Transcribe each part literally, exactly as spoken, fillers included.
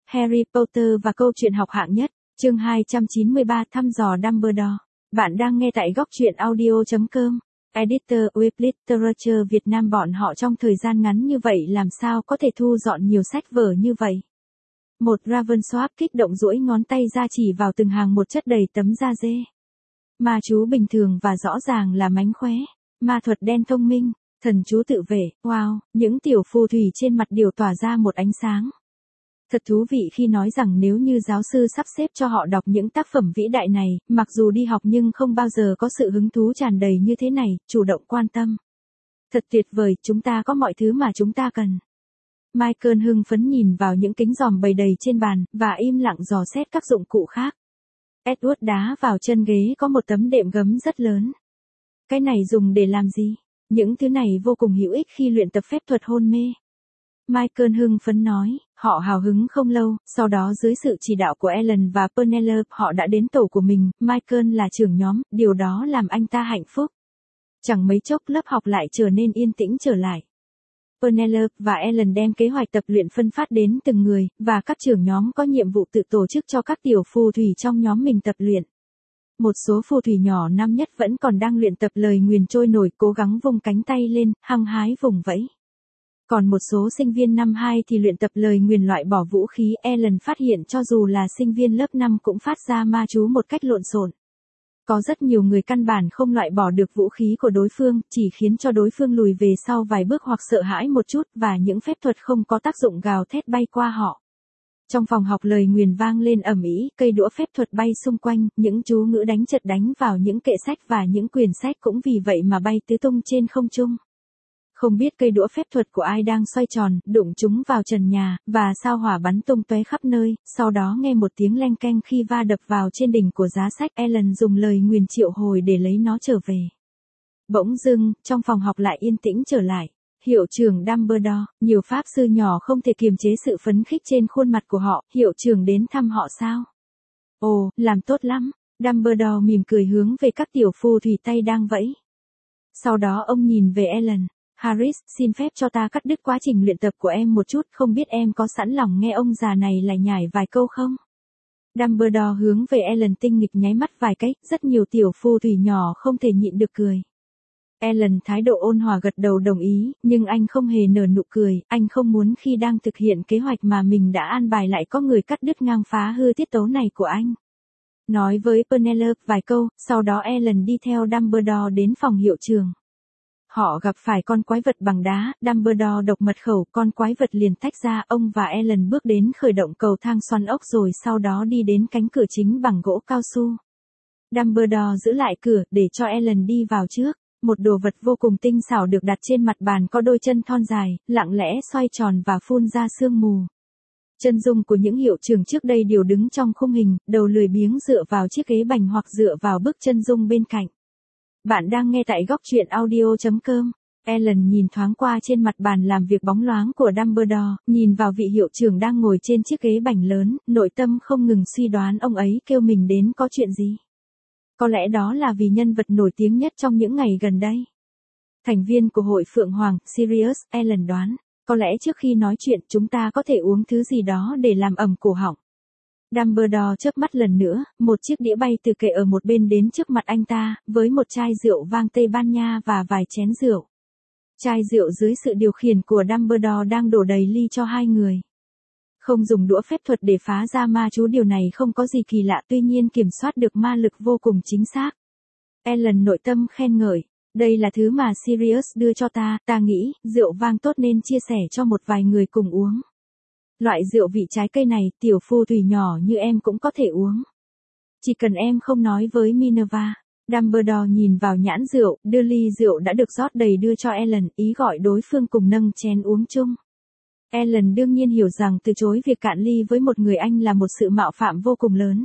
Harry Potter và câu chuyện học hạng nhất, chương hai trăm chín mươi ba thăm dò Dumbledore. Bạn đang nghe tại góc truyện audio chấm com. Editor Web Literature Việt Nam. Bọn họ trong thời gian ngắn như vậy làm sao có thể thu dọn nhiều sách vở như vậy? Một Ravensworth kích động duỗi ngón tay ra chỉ vào từng hàng một chất đầy tấm da dê. Ma chú bình thường và rõ ràng là mánh khóe. Ma thuật đen thông minh. Thần chú tự vệ. Wow, những tiểu phù thủy trên mặt đều tỏa ra một ánh sáng. Thật thú vị khi nói rằng nếu như giáo sư sắp xếp cho họ đọc những tác phẩm vĩ đại này, mặc dù đi học nhưng không bao giờ có sự hứng thú tràn đầy như thế này, chủ động quan tâm. Thật tuyệt vời, chúng ta có mọi thứ mà chúng ta cần. Michael hưng phấn nhìn vào những kính dòm bày đầy trên bàn, và im lặng dò xét các dụng cụ khác. Edward đá vào chân ghế có một tấm đệm gấm rất lớn. Cái này dùng để làm gì? Những thứ này vô cùng hữu ích khi luyện tập phép thuật hôn mê. Michael hưng phấn nói, họ hào hứng không lâu, sau đó dưới sự chỉ đạo của Ellen và Penelope họ đã đến tổ của mình, Michael là trưởng nhóm, điều đó làm anh ta hạnh phúc. Chẳng mấy chốc lớp học lại trở nên yên tĩnh trở lại. Penelope và Ellen đem kế hoạch tập luyện phân phát đến từng người, và các trưởng nhóm có nhiệm vụ tự tổ chức cho các tiểu phù thủy trong nhóm mình tập luyện. Một số phù thủy nhỏ năm nhất vẫn còn đang luyện tập lời nguyền trôi nổi, cố gắng vung cánh tay lên, hăng hái vùng vẫy. Còn một số sinh viên năm hai thì luyện tập lời nguyền loại bỏ vũ khí. Ellen phát hiện cho dù là sinh viên lớp năm cũng phát ra ma chú một cách lộn xộn. Có rất nhiều người căn bản không loại bỏ được vũ khí của đối phương, chỉ khiến cho đối phương lùi về sau vài bước hoặc sợ hãi một chút, và những phép thuật không có tác dụng gào thét bay qua họ. Trong phòng học lời nguyền vang lên ầm ĩ, cây đũa phép thuật bay xung quanh, những chú ngữ đánh chật đánh vào những kệ sách và những quyển sách cũng vì vậy mà bay tứ tung trên không trung. Không biết cây đũa phép thuật của ai đang xoay tròn, đụng chúng vào trần nhà, và sao hỏa bắn tung tóe khắp nơi, sau đó nghe một tiếng leng keng khi va đập vào trên đỉnh của giá sách. Ellen dùng lời nguyền triệu hồi để lấy nó trở về. Bỗng dưng, trong phòng học lại yên tĩnh trở lại. Hiệu trưởng Dumbledore, nhiều pháp sư nhỏ không thể kiềm chế sự phấn khích trên khuôn mặt của họ. Hiệu trưởng đến thăm họ sao? Ồ, làm tốt lắm. Dumbledore mỉm cười hướng về các tiểu phù thủy tay đang vẫy. Sau đó ông nhìn về Ellen. Harris, xin phép cho ta cắt đứt quá trình luyện tập của em một chút, không biết em có sẵn lòng nghe ông già này lải nhải vài câu không? Dumbledore hướng về Ellen tinh nghịch nháy mắt vài cái, rất nhiều tiểu phù thủy nhỏ không thể nhịn được cười. Ellen thái độ ôn hòa gật đầu đồng ý, nhưng anh không hề nở nụ cười, anh không muốn khi đang thực hiện kế hoạch mà mình đã an bài lại có người cắt đứt ngang phá hư tiết tấu này của anh. Nói với Penelope vài câu, sau đó Ellen đi theo Dumbledore đến phòng hiệu trưởng. Họ gặp phải con quái vật bằng đá, Dumbledore độc mật khẩu, con quái vật liền tách ra, ông và Ellen bước đến khởi động cầu thang xoắn ốc rồi sau đó đi đến cánh cửa chính bằng gỗ cao su. Dumbledore giữ lại cửa, để cho Ellen đi vào trước. Một đồ vật vô cùng tinh xảo được đặt trên mặt bàn có đôi chân thon dài, lặng lẽ xoay tròn và phun ra sương mù. Chân dung của những hiệu trưởng trước đây đều đứng trong khung hình, đầu lười biếng dựa vào chiếc ghế bành hoặc dựa vào bức chân dung bên cạnh. Bạn đang nghe tại góc truyện audio chấm com. Ellen nhìn thoáng qua trên mặt bàn làm việc bóng loáng của Dumbledore, nhìn vào vị hiệu trưởng đang ngồi trên chiếc ghế bành lớn, nội tâm không ngừng suy đoán ông ấy kêu mình đến có chuyện gì. Có lẽ đó là vì nhân vật nổi tiếng nhất trong những ngày gần đây. Thành viên của hội Phượng Hoàng, Sirius, Ellen đoán, có lẽ trước khi nói chuyện chúng ta có thể uống thứ gì đó để làm ẩm cổ họng. Dumbledore chớp mắt lần nữa, một chiếc đĩa bay từ kệ ở một bên đến trước mặt anh ta, với một chai rượu vang Tây Ban Nha và vài chén rượu. Chai rượu dưới sự điều khiển của Dumbledore đang đổ đầy ly cho hai người. Không dùng đũa phép thuật để phá ra ma chú, điều này không có gì kỳ lạ, tuy nhiên kiểm soát được ma lực vô cùng chính xác. Ellen nội tâm khen ngợi, đây là thứ mà Sirius đưa cho ta, ta nghĩ, rượu vang tốt nên chia sẻ cho một vài người cùng uống. Loại rượu vị trái cây này, tiểu phù thủy nhỏ như em cũng có thể uống. Chỉ cần em không nói với Minerva. Dumbledore nhìn vào nhãn rượu, đưa ly rượu đã được rót đầy đưa cho Ellen, ý gọi đối phương cùng nâng chén uống chung. Ellen đương nhiên hiểu rằng từ chối việc cạn ly với một người anh là một sự mạo phạm vô cùng lớn.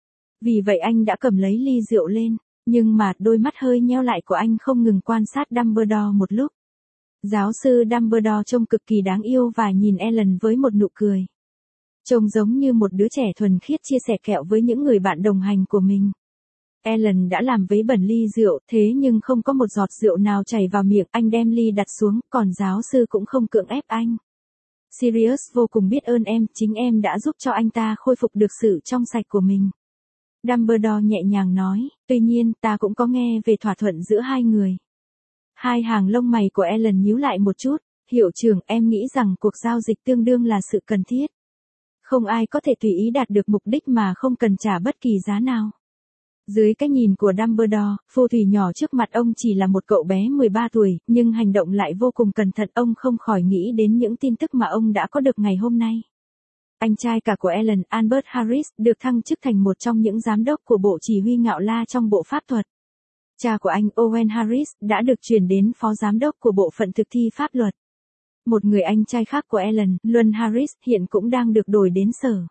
Vì vậy anh đã cầm lấy ly rượu lên, nhưng mà đôi mắt hơi nheo lại của anh không ngừng quan sát Dumbledore một lúc. Giáo sư Dumbledore trông cực kỳ đáng yêu và nhìn Ellen với một nụ cười. Trông giống như một đứa trẻ thuần khiết chia sẻ kẹo với những người bạn đồng hành của mình. Ellen đã làm vấy bẩn ly rượu, thế nhưng không có một giọt rượu nào chảy vào miệng, anh đem ly đặt xuống, còn giáo sư cũng không cưỡng ép anh. Sirius vô cùng biết ơn em, chính em đã giúp cho anh ta khôi phục được sự trong sạch của mình. Dumbledore nhẹ nhàng nói, tuy nhiên ta cũng có nghe về thỏa thuận giữa hai người. Hai hàng lông mày của Ellen nhíu lại một chút, hiệu trưởng, em nghĩ rằng cuộc giao dịch tương đương là sự cần thiết. Không ai có thể tùy ý đạt được mục đích mà không cần trả bất kỳ giá nào. Dưới cái nhìn của Dumbledore, phù thủy nhỏ trước mặt ông chỉ là một cậu bé mười ba tuổi, nhưng hành động lại vô cùng cẩn thận. Ông không khỏi nghĩ đến những tin tức mà ông đã có được ngày hôm nay. Anh trai cả của Ellen, Albert Harris, được thăng chức thành một trong những giám đốc của Bộ Chỉ huy Ngạo La trong Bộ Pháp thuật. Cha của anh, Owen Harris, đã được chuyển đến phó giám đốc của Bộ phận thực thi pháp luật. Một người anh trai khác của Ellen, Luân Harris, hiện cũng đang được đổi đến sở.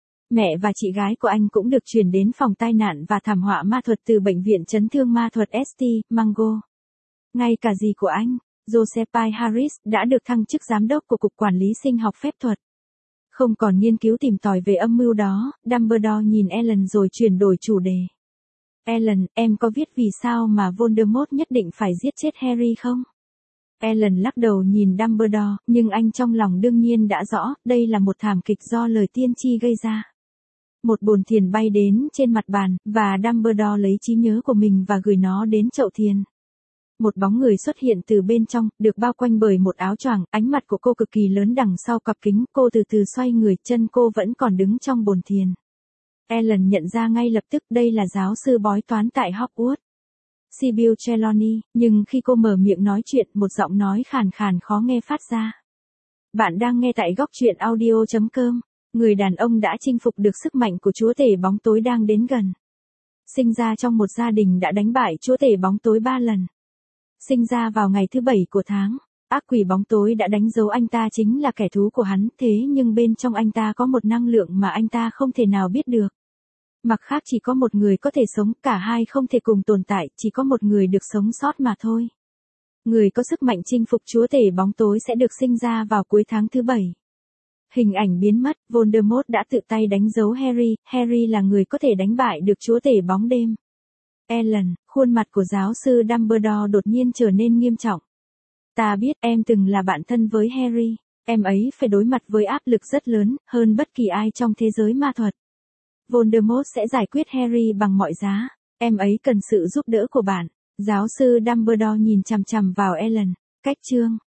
Mẹ và chị gái của anh cũng được chuyển đến phòng tai nạn và thảm họa ma thuật từ Bệnh viện Chấn thương Ma thuật ét tê, Mango. Ngay cả dì của anh, Josephine Harris, đã được thăng chức giám đốc của Cục Quản lý Sinh học Phép thuật. Không còn nghiên cứu tìm tòi về âm mưu đó, Dumbledore nhìn Ellen rồi chuyển đổi chủ đề. Ellen, em có biết vì sao mà Voldemort nhất định phải giết chết Harry không? Ellen lắc đầu nhìn Dumbledore, nhưng anh trong lòng đương nhiên đã rõ, đây là một thảm kịch do lời tiên tri gây ra. Một bồn thiền bay đến trên mặt bàn, và Dumbledore lấy trí nhớ của mình và gửi nó đến chậu thiền. Một bóng người xuất hiện từ bên trong, được bao quanh bởi một áo choàng, ánh mặt của cô cực kỳ lớn đằng sau cặp kính, cô từ từ xoay người, chân cô vẫn còn đứng trong bồn thiền. Ellen nhận ra ngay lập tức đây là giáo sư bói toán tại Hogwarts, Sybil Trelawney, nhưng khi cô mở miệng nói chuyện, một giọng nói khàn khàn khó nghe phát ra. Bạn đang nghe tại góc truyện audio chấm com, người đàn ông đã chinh phục được sức mạnh của chúa tể bóng tối đang đến gần. Sinh ra trong một gia đình đã đánh bại chúa tể bóng tối ba lần. Sinh ra vào ngày thứ bảy của tháng, ác quỷ bóng tối đã đánh dấu anh ta chính là kẻ thú của hắn, thế nhưng bên trong anh ta có một năng lượng mà anh ta không thể nào biết được. Mặt khác chỉ có một người có thể sống, cả hai không thể cùng tồn tại, chỉ có một người được sống sót mà thôi. Người có sức mạnh chinh phục chúa tể bóng tối sẽ được sinh ra vào cuối tháng thứ bảy. Hình ảnh biến mất, Voldemort đã tự tay đánh dấu Harry, Harry là người có thể đánh bại được chúa tể bóng đêm. Ellen, khuôn mặt của giáo sư Dumbledore đột nhiên trở nên nghiêm trọng. Ta biết em từng là bạn thân với Harry, em ấy phải đối mặt với áp lực rất lớn, hơn bất kỳ ai trong thế giới ma thuật. Voldemort sẽ giải quyết Harry bằng mọi giá, em ấy cần sự giúp đỡ của bạn. Giáo sư Dumbledore nhìn chằm chằm vào Ellen, cách chương.